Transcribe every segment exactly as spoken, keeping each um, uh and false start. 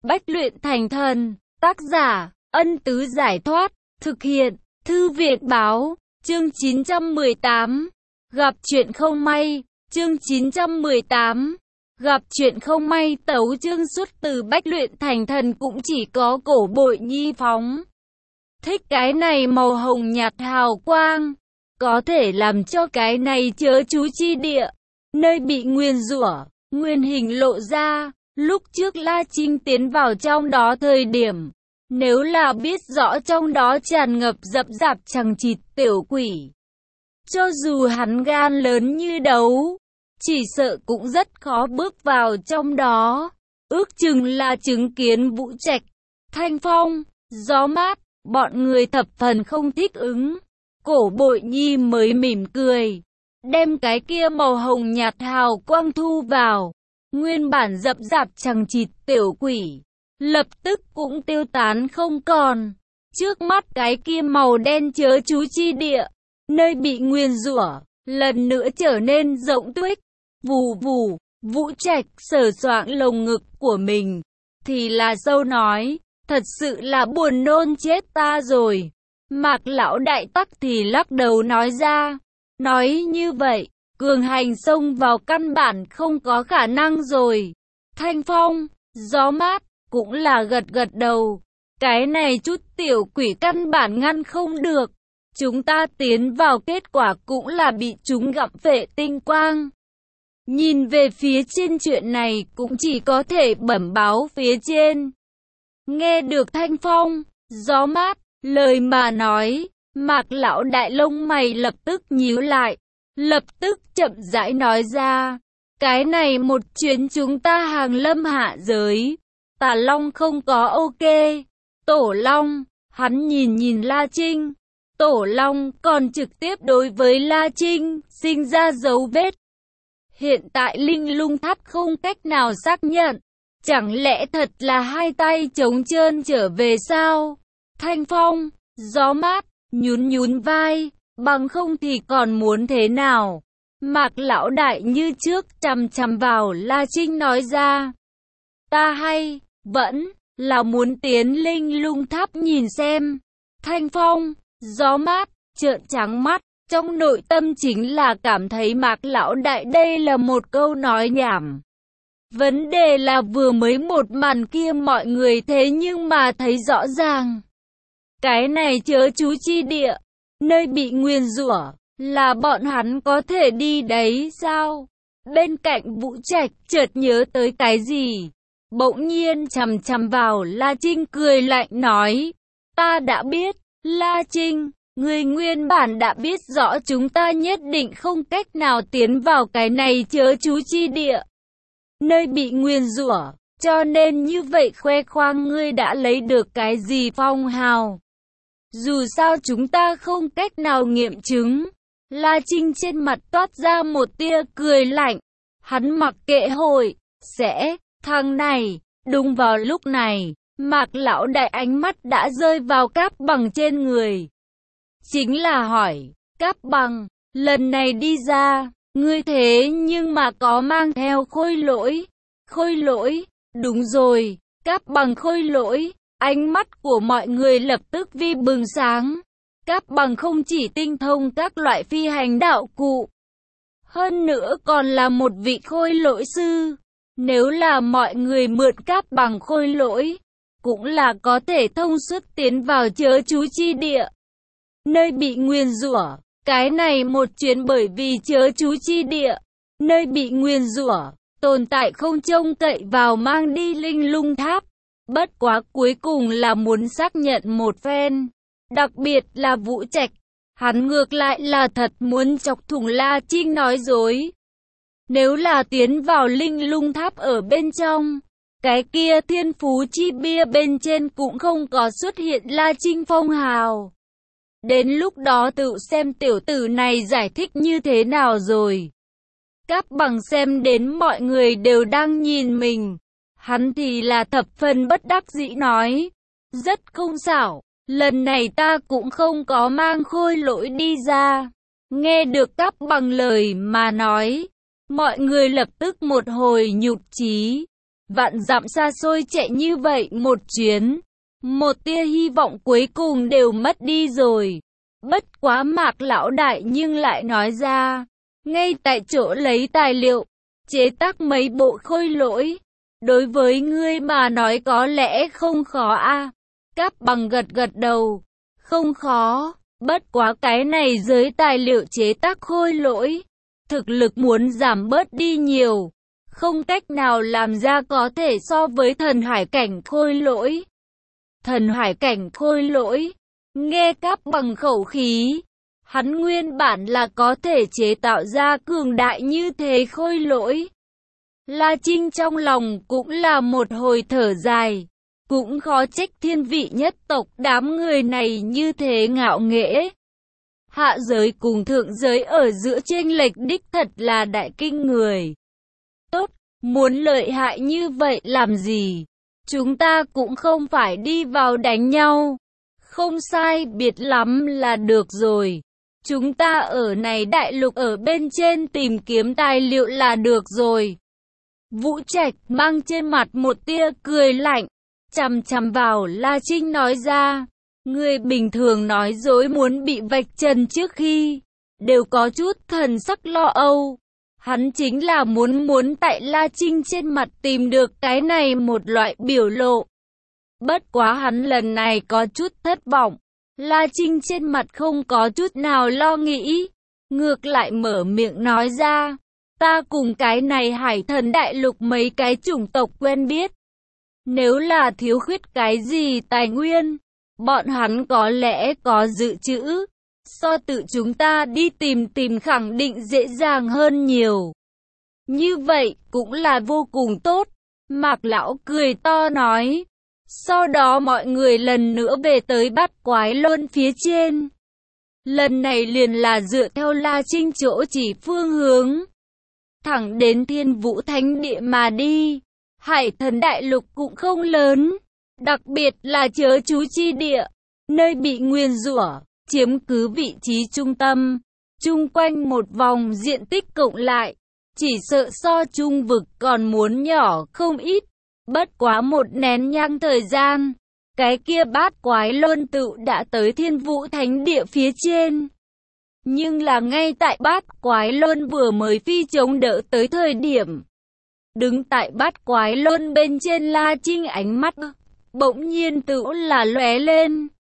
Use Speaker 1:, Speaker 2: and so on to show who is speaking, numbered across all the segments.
Speaker 1: Bách luyện thành thần, tác giả, Ân Tứ Giải Thoát, thực hiện, Thư viện Báo, chương chín trăm mười tám, gặp chuyện không may, chương chín trăm mười tám, gặp chuyện không may. Tấu chương xuất từ Bách luyện thành thần cũng chỉ có Cổ Bội Nhi phóng thích cái này màu hồng nhạt hào quang, có thể làm cho cái này chớ chú chi địa, nơi bị nguyền rủa, nguyên hình lộ ra. Lúc trước La Trinh tiến vào trong đó thời điểm, nếu là biết rõ trong đó tràn ngập rậm rạp chằng chịt tiểu quỷ, cho dù hắn gan lớn như đấu, chỉ sợ cũng rất khó bước vào trong đó. Ước chừng là chứng kiến Vũ Trạch, thanh phong, gió mát, bọn người thập phần không thích ứng. Cổ Bội Nhi mới mỉm cười, đem cái kia màu hồng nhạt hào quang thu vào. Nguyên bản rậm rạp chằng chịt tiểu quỷ, lập tức cũng tiêu tán không còn. Trước mắt cái kia màu đen chớ chú chi địa, nơi bị nguyền rủa, lần nữa trở nên rộng tuếch. Vù vù, Vũ Trạch sờ soạng lồng ngực của mình, thì là sâu nói, thật sự là buồn nôn chết ta rồi. Mạc lão đại tắc thì lắc đầu nói ra, nói như vậy, cường hành xông vào căn bản không có khả năng rồi. Thanh phong, gió mát, cũng là gật gật đầu. Cái này chút tiểu quỷ căn bản ngăn không được. Chúng ta tiến vào kết quả cũng là bị chúng gặm phệ tinh quang. Nhìn về phía trên chuyện này cũng chỉ có thể bẩm báo phía trên. Nghe được thanh phong, gió mát, lời mà nói, Mạc lão đại lông mày lập tức nhíu lại. Lập tức chậm rãi nói ra, cái này một chuyến chúng ta hàng lâm hạ giới, Tà Long không có ok. Tổ Long, hắn nhìn nhìn La Trinh, Tổ Long còn trực tiếp đối với La Trinh sinh ra dấu vết. Hiện tại Linh Lung Tháp không cách nào xác nhận, chẳng lẽ thật là hai tay trống trơn trở về sao? Thanh phong, gió mát, nhún nhún vai. Bằng không thì còn muốn thế nào? Mạc lão đại như trước chằm chằm vào La Trinh nói ra. Ta hay, vẫn là muốn tiến Linh Lung Tháp nhìn xem. Thanh phong, gió mát, trợn trắng mắt, trong nội tâm chính là cảm thấy Mạc lão đại đây là một câu nói nhảm. Vấn đề là vừa mới một màn kia mọi người thế nhưng mà thấy rõ ràng. Cái này chớ chú chi địa, nơi bị nguyền rủa, là bọn hắn có thể đi đấy sao? Bên cạnh Vũ Trạch chợt nhớ tới cái gì, bỗng nhiên chằm chằm vào La Trinh cười lạnh nói, ta đã biết, La Trinh, người nguyên bản đã biết rõ chúng ta nhất định không cách nào tiến vào cái này chớ chú chi địa, nơi bị nguyền rủa, cho nên như vậy khoe khoang ngươi đã lấy được cái gì phong hào. Dù sao chúng ta không cách nào nghiệm chứng. La Trinh trên mặt toát ra một tia cười lạnh. Hắn mặc kệ hội, sẽ, thằng này. Đúng vào lúc này, Mạc lão đại ánh mắt đã rơi vào Cáp Bằng trên người. Chính là hỏi, Cáp Bằng, lần này đi ra, ngươi thế nhưng mà có mang theo khôi lỗi. Khôi lỗi, đúng rồi, Cáp Bằng khôi lỗi. Ánh mắt của mọi người lập tức vi bừng sáng. Cáp Bằng không chỉ tinh thông các loại phi hành đạo cụ, hơn nữa còn là một vị khôi lỗi sư. Nếu là mọi người mượn Cáp Bằng khôi lỗi, cũng là có thể thông suốt tiến vào chớ chú chi địa, nơi bị nguyền rủa. Cái này một chuyến bởi vì chớ chú chi địa, nơi bị nguyền rủa, tồn tại không trông cậy vào mang đi Linh Lung Tháp. Bất quá cuối cùng là muốn xác nhận một phen. Đặc biệt là Vũ Trạch, hắn ngược lại là thật muốn chọc thủng La Trinh nói dối. Nếu là tiến vào Linh Lung Tháp ở bên trong, cái kia thiên phú chi bia bên trên cũng không có xuất hiện La Trinh phong hào. Đến lúc đó tự xem tiểu tử này giải thích như thế nào rồi. Cáp Bằng xem đến mọi người đều đang nhìn mình. Hắn thì là thập phần bất đắc dĩ nói, rất không xảo, lần này ta cũng không có mang khôi lỗi đi ra. Nghe được Cáp Bằng lời mà nói, mọi người lập tức một hồi nhụt chí. Vạn dặm xa xôi chạy như vậy một chuyến, một tia hy vọng cuối cùng đều mất đi rồi. Bất quá Mạc lão đại nhưng lại nói ra, ngay tại chỗ lấy tài liệu, chế tác mấy bộ khôi lỗi. Đối với ngươi mà nói có lẽ không khó a. À? Cáp Bằng gật gật đầu, không khó, bất quá cái này giới tài liệu chế tác khôi lỗi, thực lực muốn giảm bớt đi nhiều, không cách nào làm ra có thể so với thần hải cảnh khôi lỗi. Thần hải cảnh khôi lỗi, nghe Cáp Bằng khẩu khí, hắn nguyên bản là có thể chế tạo ra cường đại như thế khôi lỗi. La Trinh trong lòng cũng là một hồi thở dài, cũng khó trách thiên vị nhất tộc đám người này như thế ngạo nghễ. Hạ giới cùng thượng giới ở giữa chênh lệch đích thật là đại kinh người. Tốt, muốn lợi hại như vậy làm gì? Chúng ta cũng không phải đi vào đánh nhau. Không sai biệt lắm là được rồi. Chúng ta ở này đại lục ở bên trên tìm kiếm tài liệu là được rồi. Vũ Trạch mang trên mặt một tia cười lạnh, chằm chằm vào La Trinh nói ra, người bình thường nói dối muốn bị vạch trần trước khi, đều có chút thần sắc lo âu. Hắn chính là muốn muốn tại La Trinh trên mặt tìm được cái này một loại biểu lộ. Bất quá hắn lần này có chút thất vọng, La Trinh trên mặt không có chút nào lo nghĩ, ngược lại mở miệng nói ra, ta cùng cái này hải thần đại lục mấy cái chủng tộc quen biết. Nếu là thiếu khuyết cái gì tài nguyên, bọn hắn có lẽ có dự trữ, so tự chúng ta đi tìm tìm khẳng định dễ dàng hơn nhiều. Như vậy cũng là vô cùng tốt, Mạc lão cười to nói. Sau đó mọi người lần nữa về tới Bát Quái Luân phía trên. Lần này liền là dựa theo La Trinh chỗ chỉ phương hướng, thẳng đến Thiên Vũ Thánh Địa mà đi. Hải thần đại lục cũng không lớn, đặc biệt là chớ chú chi địa, nơi bị nguyền rủa, chiếm cứ vị trí trung tâm, chung quanh một vòng diện tích cộng lại, chỉ sợ so trung vực còn muốn nhỏ không ít. Bất quá một nén nhang thời gian, cái kia Bát Quái Luân tự đã tới Thiên Vũ Thánh Địa phía trên. Nhưng là ngay tại Bát Quái Luân vừa mới phi chống đỡ tới thời điểm, đứng tại Bát Quái Luân bên trên La Trinh ánh mắt bỗng nhiên tự là lóe lên.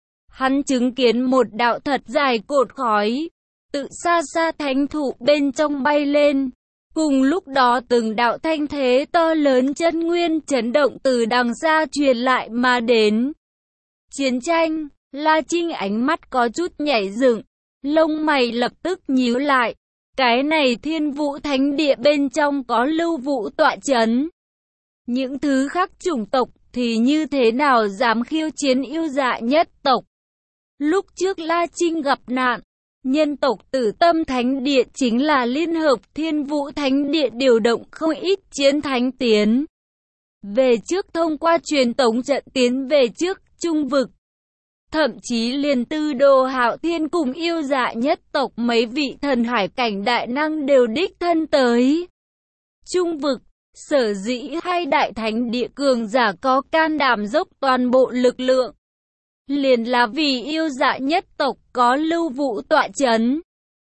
Speaker 1: Hắn chứng kiến một đạo thật dài cột khói tự xa xa thánh thụ bên trong bay lên. Cùng lúc đó từng đạo thanh thế to lớn chân nguyên chấn động từ đằng xa truyền lại mà đến. Chiến tranh, La Trinh ánh mắt có chút nhảy dựng, lông mày lập tức nhíu lại. Cái này Thiên Vũ Thánh Địa bên trong có Lưu Vũ tọa chấn. Những thứ khác chủng tộc thì như thế nào dám khiêu chiến yêu dạ nhất tộc. Lúc trước La Trinh gặp nạn, nhân tộc Tử Tâm Thánh Địa chính là liên hợp Thiên Vũ Thánh Địa điều động không ít chiến thánh tiến về trước, thông qua truyền tống trận tiến về trước trung vực. Thậm chí liền Tư Đồ Hạo Thiên cùng yêu dạ nhất tộc mấy vị thần hải cảnh đại năng đều đích thân tới trung vực. Sở dĩ hai đại thánh địa cường giả có can đảm dốc toàn bộ lực lượng, liền là vì yêu dạ nhất tộc có Lưu Vũ tọa chấn.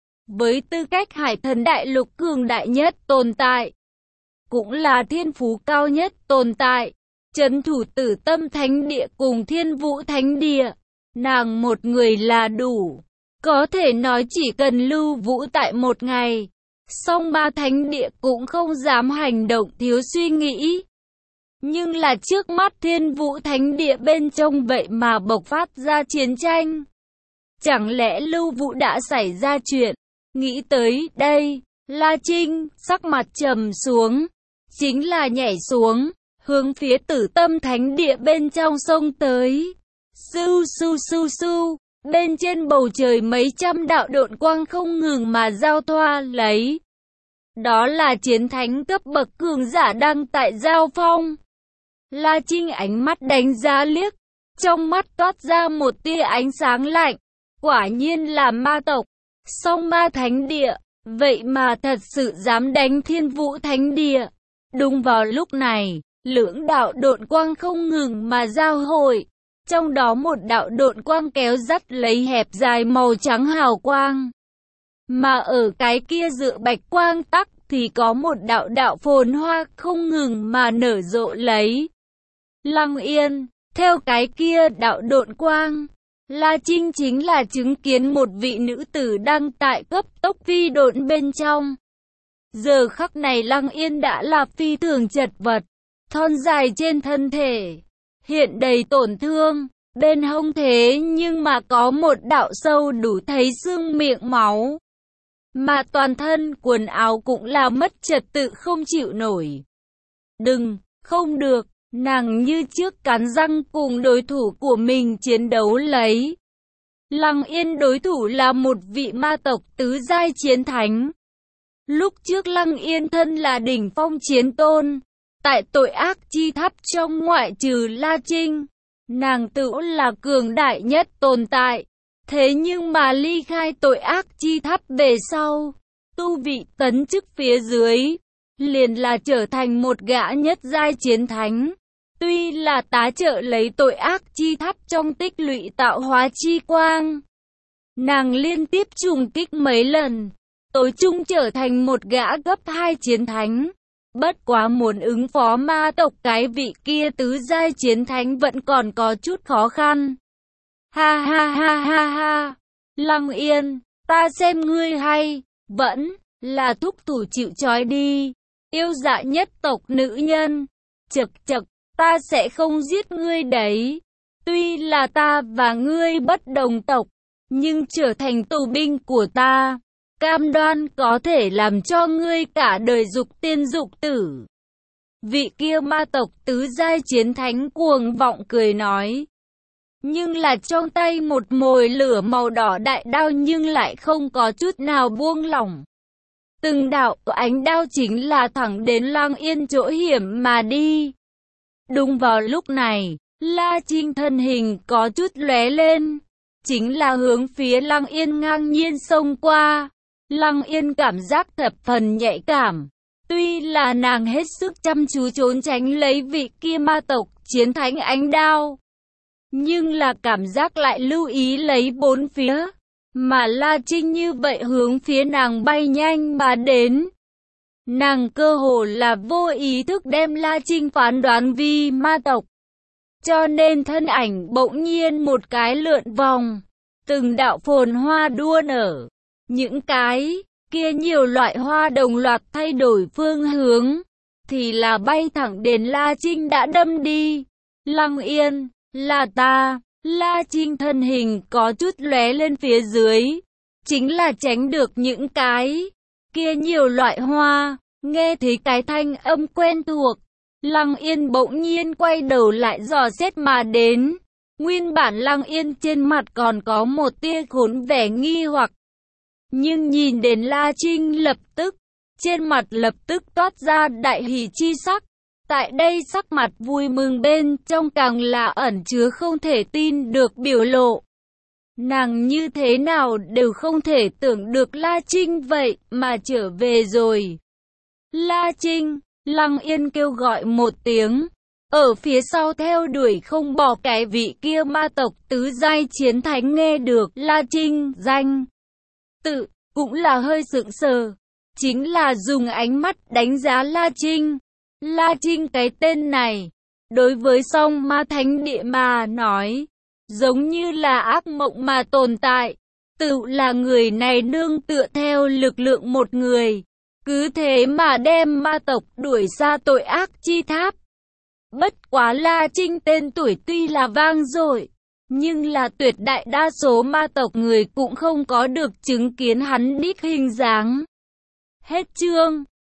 Speaker 1: Với tư cách hải thần đại lục cường đại nhất tồn tại, cũng là thiên phú cao nhất tồn tại, trấn thủ Tử Tâm Thánh Địa cùng Thiên Vũ Thánh Địa, nàng một người là đủ. Có thể nói chỉ cần Lưu Vũ tại một ngày, song ba thánh địa cũng không dám hành động thiếu suy nghĩ. Nhưng là trước mắt Thiên Vũ Thánh Địa bên trong vậy mà bộc phát ra chiến tranh. Chẳng lẽ Lưu Vũ đã xảy ra chuyện? Nghĩ tới đây, La Trinh sắc mặt trầm xuống, chính là nhảy xuống, hướng phía Tử Tâm Thánh Địa bên trong sông tới. Su su su su, bên trên bầu trời mấy trăm đạo độn quang không ngừng mà giao thoa lấy. Đó là chiến thánh cấp bậc cường giả đang tại giao phong. La Trinh ánh mắt đánh giá liếc, trong mắt toát ra một tia ánh sáng lạnh. Quả nhiên là ma tộc, song ma thánh địa, vậy mà thật sự dám đánh Thiên Vũ Thánh Địa. Đúng vào lúc này, lưỡng đạo độn quang không ngừng mà giao hội. Trong đó một đạo độn quang kéo dắt lấy hẹp dài màu trắng hào quang. Mà ở cái kia dựa bạch quang tắc thì có một đạo đạo phồn hoa không ngừng mà nở rộ lấy. Lăng Yên, theo cái kia đạo độn quang, La Trinh chính là chứng kiến một vị nữ tử đang tại cấp tốc phi độn bên trong. Giờ khắc này Lăng Yên đã là phi thường chật vật, thon dài trên thân thể, hiện đầy tổn thương, bên hông thế nhưng mà có một đạo sâu đủ thấy xương miệng máu. Mà toàn thân quần áo cũng là mất trật tự không chịu nổi. Đừng, không được, nàng như trước cắn răng cùng đối thủ của mình chiến đấu lấy. Lăng Yên đối thủ là một vị ma tộc tứ giai chiến thánh. Lúc trước Lăng Yên thân là đỉnh phong chiến tôn, tại tội ác chi tháp trong ngoại trừ La Trinh, nàng tự là cường đại nhất tồn tại. Thế nhưng mà ly khai tội ác chi tháp về sau, tu vị tấn chức phía dưới, liền là trở thành một gã nhất giai chiến thánh. Tuy là tá trợ lấy tội ác chi tháp trong tích lũy tạo hóa chi quang, nàng liên tiếp trùng kích mấy lần, tối chung trở thành một gã gấp hai chiến thánh. Bất quá muốn ứng phó ma tộc cái vị kia tứ giai chiến thánh vẫn còn có chút khó khăn. Ha ha ha ha ha, Lăng Yên, ta xem ngươi hay, vẫn là thúc thủ chịu trói đi, yêu dạ nhất tộc nữ nhân. Chật chật, ta sẽ không giết ngươi đấy. Tuy là ta và ngươi bất đồng tộc, nhưng trở thành tù binh của ta, cam đoan có thể làm cho ngươi cả đời dục tiên dục tử. Vị kia ma tộc tứ giai chiến thánh cuồng vọng cười nói. Nhưng là trong tay một mồi lửa màu đỏ đại đao nhưng lại không có chút nào buông lỏng. Từng đạo ánh đao chính là thẳng đến Lăng Yên chỗ hiểm mà đi. Đúng vào lúc này, La Trinh thân hình có chút lóe lên, chính là hướng phía Lăng Yên ngang nhiên xông qua. Lăng Yên cảm giác thập phần nhạy cảm. Tuy là nàng hết sức chăm chú trốn tránh lấy vị kia ma tộc chiến thánh ánh đao, nhưng là cảm giác lại lưu ý lấy bốn phía. Mà La Trinh như vậy hướng phía nàng bay nhanh mà đến. Nàng cơ hồ là vô ý thức đem La Trinh phán đoán vì ma tộc. Cho nên thân ảnh bỗng nhiên một cái lượn vòng. Từng đạo phồn hoa đua nở. Những cái kia nhiều loại hoa đồng loạt thay đổi phương hướng, thì là bay thẳng đến La Trinh đã đâm đi. Lăng Yên, là ta. La Trinh thân hình có chút lóe lên phía dưới, chính là tránh được những cái kia nhiều loại hoa. Nghe thấy cái thanh âm quen thuộc, Lăng Yên bỗng nhiên quay đầu lại dò xét mà đến. Nguyên bản Lăng Yên trên mặt còn có một tia khốn vẻ nghi hoặc, nhưng nhìn đến La Trinh lập tức, trên mặt lập tức toát ra đại hỉ chi sắc. Tại đây sắc mặt vui mừng bên trong càng là ẩn chứa không thể tin được biểu lộ. Nàng như thế nào đều không thể tưởng được La Trinh vậy mà trở về rồi. La Trinh, Lăng Yên kêu gọi một tiếng. Ở phía sau theo đuổi không bỏ cái vị kia ma tộc tứ giai chiến thánh nghe được La Trinh danh tự, cũng là hơi sững sờ. Chính là dùng ánh mắt đánh giá La Trinh. La Trinh cái tên này, đối với song ma thánh địa mà nói, giống như là ác mộng mà tồn tại. Tự là người này nương tựa theo lực lượng một người, cứ thế mà đem ma tộc đuổi ra tội ác chi tháp. Bất quá La Trinh tên tuổi tuy là vang dội, nhưng là tuyệt đại đa số ma tộc người cũng không có được chứng kiến hắn đích hình dáng. Hết chương.